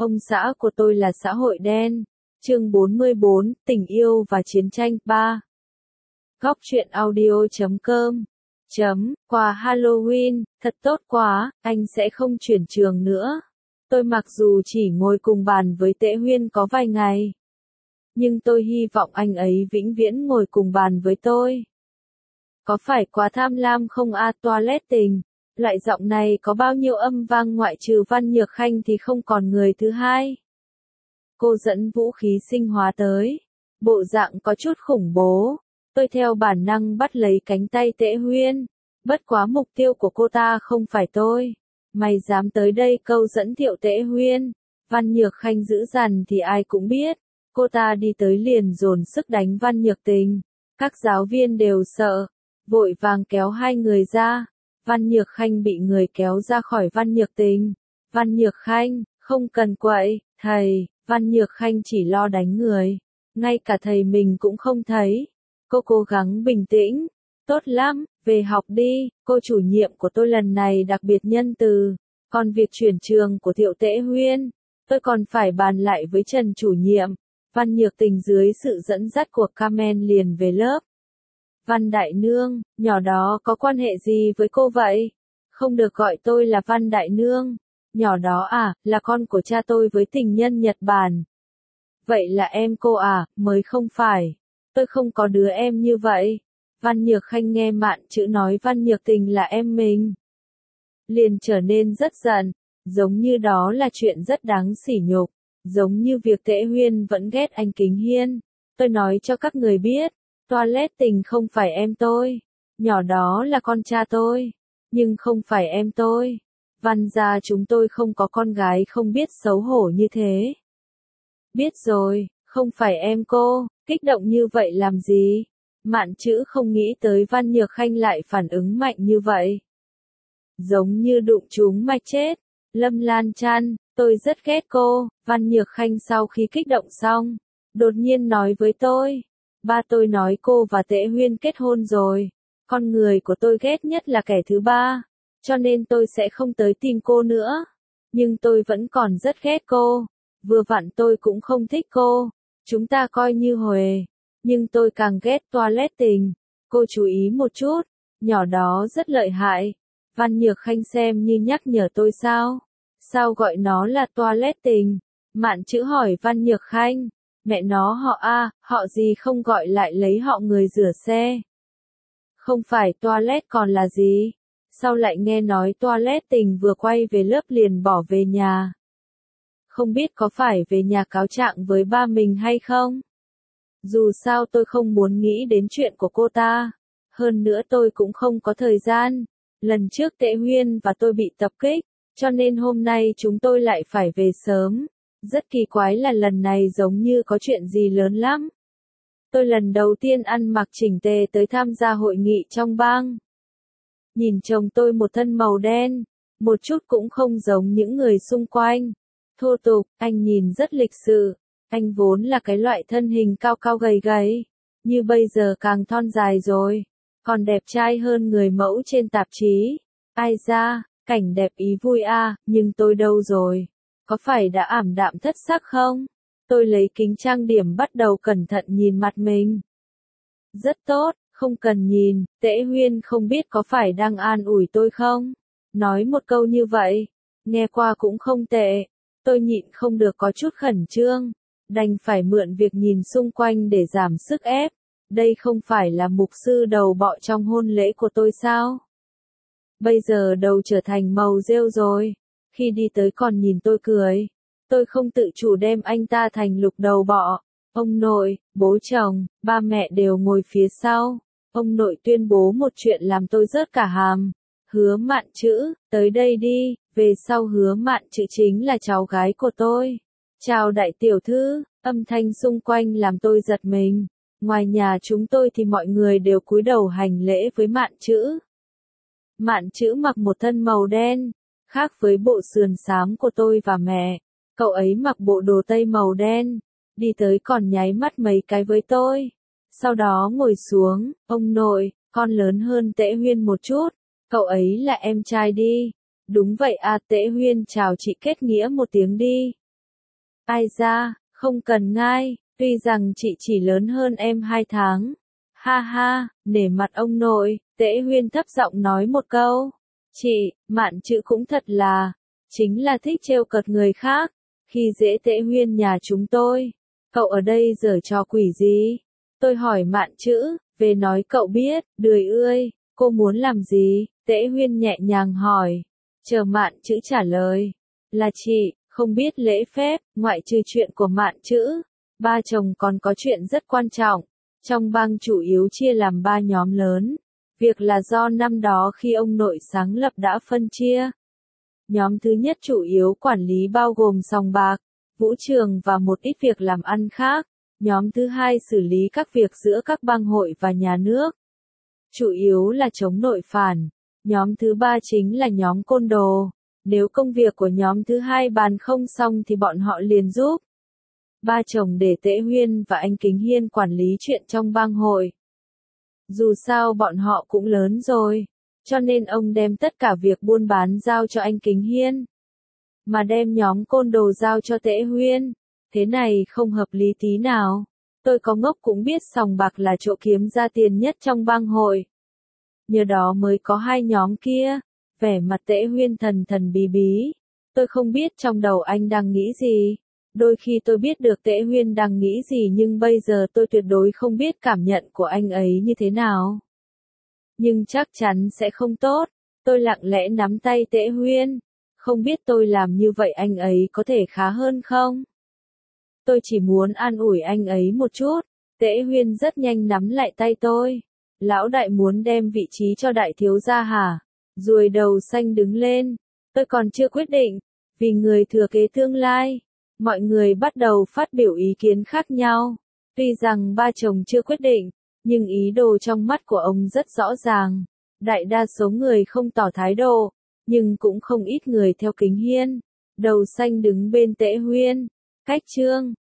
Ông xã của tôi là xã hội đen. Chương 44, tình yêu và chiến tranh 3. Góc truyện audio.com. Quà Halloween, thật tốt quá, anh sẽ không chuyển trường nữa. Tôi mặc dù chỉ ngồi cùng bàn với Tễ Huyên có vài ngày, nhưng tôi hy vọng anh ấy vĩnh viễn ngồi cùng bàn với tôi. Có phải quá tham lam không toilet tình? Loại giọng này có bao nhiêu âm vang ngoại trừ Văn Nhược Khanh thì không còn người thứ hai. Cô dẫn vũ khí sinh hóa tới. Bộ dạng có chút khủng bố. Tôi theo bản năng bắt lấy cánh tay Tễ Huyên. Bất quá mục tiêu của cô ta không phải tôi. Mày dám tới đây câu dẫn Thiệu Tễ Huyên. Văn Nhược Khanh dữ dằn thì ai cũng biết. Cô ta đi tới liền dồn sức đánh Văn Nhược Tình. Các giáo viên đều sợ. Vội vàng kéo hai người ra. Văn Nhược Khanh bị người kéo ra khỏi Văn Nhược Tình. Văn Nhược Khanh, không cần quậy, thầy. Văn Nhược Khanh chỉ lo đánh người. Ngay cả thầy mình cũng không thấy. Cô cố gắng bình tĩnh. Tốt lắm, về học đi. Cô chủ nhiệm của tôi lần này đặc biệt nhân từ. Còn việc chuyển trường của Thiệu Tễ Huyên, tôi còn phải bàn lại với Trần chủ nhiệm. Văn Nhược Tình dưới sự dẫn dắt của Carmen liền về lớp. Văn Đại Nương, nhỏ đó có quan hệ gì với cô vậy? Không được gọi tôi là Văn Đại Nương. Nhỏ đó là con của cha tôi với tình nhân Nhật Bản. Vậy là em cô mới không phải. Tôi không có đứa em như vậy. Văn Nhược Khanh nghe Mạn Chữ nói Văn Nhược Tình là em mình, liền trở nên rất giận, giống như đó là chuyện rất đáng sỉ nhục, giống như việc Tễ Huyên vẫn ghét anh Kính Hiên. Tôi nói cho các người biết, toilet tình không phải em tôi, nhỏ đó là con cha tôi, nhưng không phải em tôi. Văn gia chúng tôi không có con gái không biết xấu hổ như thế. Biết rồi, không phải em cô, kích động như vậy làm gì? Mạn Chữ không nghĩ tới Văn Nhược Khanh lại phản ứng mạnh như vậy. Giống như đụng trúng mạch chết. Lâm Lan Trăn, tôi rất ghét cô. Văn Nhược Khanh sau khi kích động xong, đột nhiên nói với tôi. Ba tôi nói cô và Tễ Huyên kết hôn rồi. Con người của tôi ghét nhất là kẻ thứ ba. Cho nên tôi sẽ không tới tìm cô nữa. Nhưng tôi vẫn còn rất ghét cô. Vừa vặn tôi cũng không thích cô. Chúng ta coi như huề. Nhưng tôi càng ghét toilet tình. Cô chú ý một chút. Nhỏ đó rất lợi hại. Văn Nhược Khanh xem như nhắc nhở tôi sao? Sao gọi nó là toilet tình? Mạn Chữ hỏi Văn Nhược Khanh. Mẹ nó họ họ gì không gọi lại lấy họ người rửa xe. Không phải toilet còn là gì? Sao lại nghe nói toilet tình vừa quay về lớp liền bỏ về nhà? Không biết có phải về nhà cáo trạng với ba mình hay không? Dù sao tôi không muốn nghĩ đến chuyện của cô ta. Hơn nữa tôi cũng không có thời gian. Lần trước Tễ Huyên và tôi bị tập kích, cho nên hôm nay chúng tôi lại phải về sớm. Rất kỳ quái là lần này giống như có chuyện gì lớn lắm. Tôi lần đầu tiên ăn mặc chỉnh tề tới tham gia hội nghị trong bang. Nhìn chồng tôi một thân màu đen, một chút cũng không giống những người xung quanh. Thô tục, anh nhìn rất lịch sự. Anh vốn là cái loại thân hình cao cao gầy gầy, như bây giờ càng thon dài rồi, còn đẹp trai hơn người mẫu trên tạp chí. Ai da, cảnh đẹp ý vui nhưng tôi đâu rồi? Có phải đã ảm đạm thất sắc không? Tôi lấy kính trang điểm bắt đầu cẩn thận nhìn mặt mình. Rất tốt, không cần nhìn. Tễ Huyên không biết có phải đang an ủi tôi không? Nói một câu như vậy, nghe qua cũng không tệ. Tôi nhịn không được có chút khẩn trương, đành phải mượn việc nhìn xung quanh để giảm sức ép. Đây không phải là mục sư đầu bọ trong hôn lễ của tôi sao? Bây giờ đầu trở thành màu rêu rồi. Khi đi tới còn nhìn tôi cười. Tôi không tự chủ đem anh ta thành lục đầu bọ. Ông nội, bố chồng, ba mẹ đều ngồi phía sau. Ông nội tuyên bố một chuyện làm tôi rớt cả hàm. Hứa Mạn Chữ, tới đây đi. Về sau Hứa Mạn Chữ chính là cháu gái của tôi. Chào đại tiểu thư. Âm thanh xung quanh làm tôi giật mình. Ngoài nhà chúng tôi thì mọi người đều cúi đầu hành lễ với Mạn Chữ. Mạn Chữ mặc một thân màu đen, khác với bộ sườn xám của tôi và mẹ. Cậu ấy mặc bộ đồ tây màu đen, đi tới còn nháy mắt mấy cái với tôi. Sau đó ngồi xuống. Ông nội, con lớn hơn Tễ Huyên một chút. Cậu ấy là em trai đi. Đúng vậy Tễ Huyên chào chị kết nghĩa một tiếng đi. Ai ra, không cần ngai, tuy rằng chị chỉ lớn hơn em 2 tháng. Ha ha, nể mặt ông nội, Tễ Huyên thấp giọng nói một câu. Chị, Mạn Chữ cũng thật là, chính là thích trêu cợt người khác, khi dễ Tễ Huyên nhà chúng tôi. Cậu ở đây giở trò quỷ gì? Tôi hỏi Mạn Chữ, về nói cậu biết, đười ươi, cô muốn làm gì? Tễ Huyên nhẹ nhàng hỏi. Chờ Mạn Chữ trả lời. Là chị, không biết lễ phép, ngoại trừ chuyện của Mạn Chữ. Ba chồng còn có chuyện rất quan trọng. Trong bang chủ yếu chia làm 3 nhóm lớn. Việc là do năm đó khi ông nội sáng lập đã phân chia. Nhóm thứ nhất chủ yếu quản lý bao gồm sòng bạc, vũ trường và một ít việc làm ăn khác. Nhóm thứ hai xử lý các việc giữa các bang hội và nhà nước. Chủ yếu là chống nội phản. Nhóm thứ ba chính là nhóm côn đồ. Nếu công việc của nhóm thứ hai bàn không xong thì bọn họ liền giúp. Ba chồng để Tễ Huyên và anh Kính Hiên quản lý chuyện trong bang hội. Dù sao bọn họ cũng lớn rồi, cho nên ông đem tất cả việc buôn bán giao cho anh Kính Hiên, mà đem nhóm côn đồ giao cho Tễ Huyên. Thế này không hợp lý tí nào. Tôi có ngốc cũng biết sòng bạc là chỗ kiếm ra tiền nhất trong bang hội. Nhờ đó mới có hai nhóm kia. Vẻ mặt Tễ Huyên thần thần bí bí. Tôi không biết trong đầu anh đang nghĩ gì. Đôi khi tôi biết được Tễ Huyên đang nghĩ gì nhưng bây giờ tôi tuyệt đối không biết cảm nhận của anh ấy như thế nào. Nhưng chắc chắn sẽ không tốt. Tôi lặng lẽ nắm tay Tễ Huyên. Không biết tôi làm như vậy anh ấy có thể khá hơn không? Tôi chỉ muốn an ủi anh ấy một chút. Tễ Huyên rất nhanh nắm lại tay tôi. Lão đại muốn đem vị trí cho đại thiếu gia hả? Ruồi đầu xanh đứng lên. Tôi còn chưa quyết định. Vì người thừa kế tương lai. Mọi người bắt đầu phát biểu ý kiến khác nhau. Tuy rằng ba chồng chưa quyết định, nhưng ý đồ trong mắt của ông rất rõ ràng. Đại đa số người không tỏ thái độ, nhưng cũng không ít người theo Kính Hiên. Đầu xanh đứng bên Tễ Huyên. Cách chương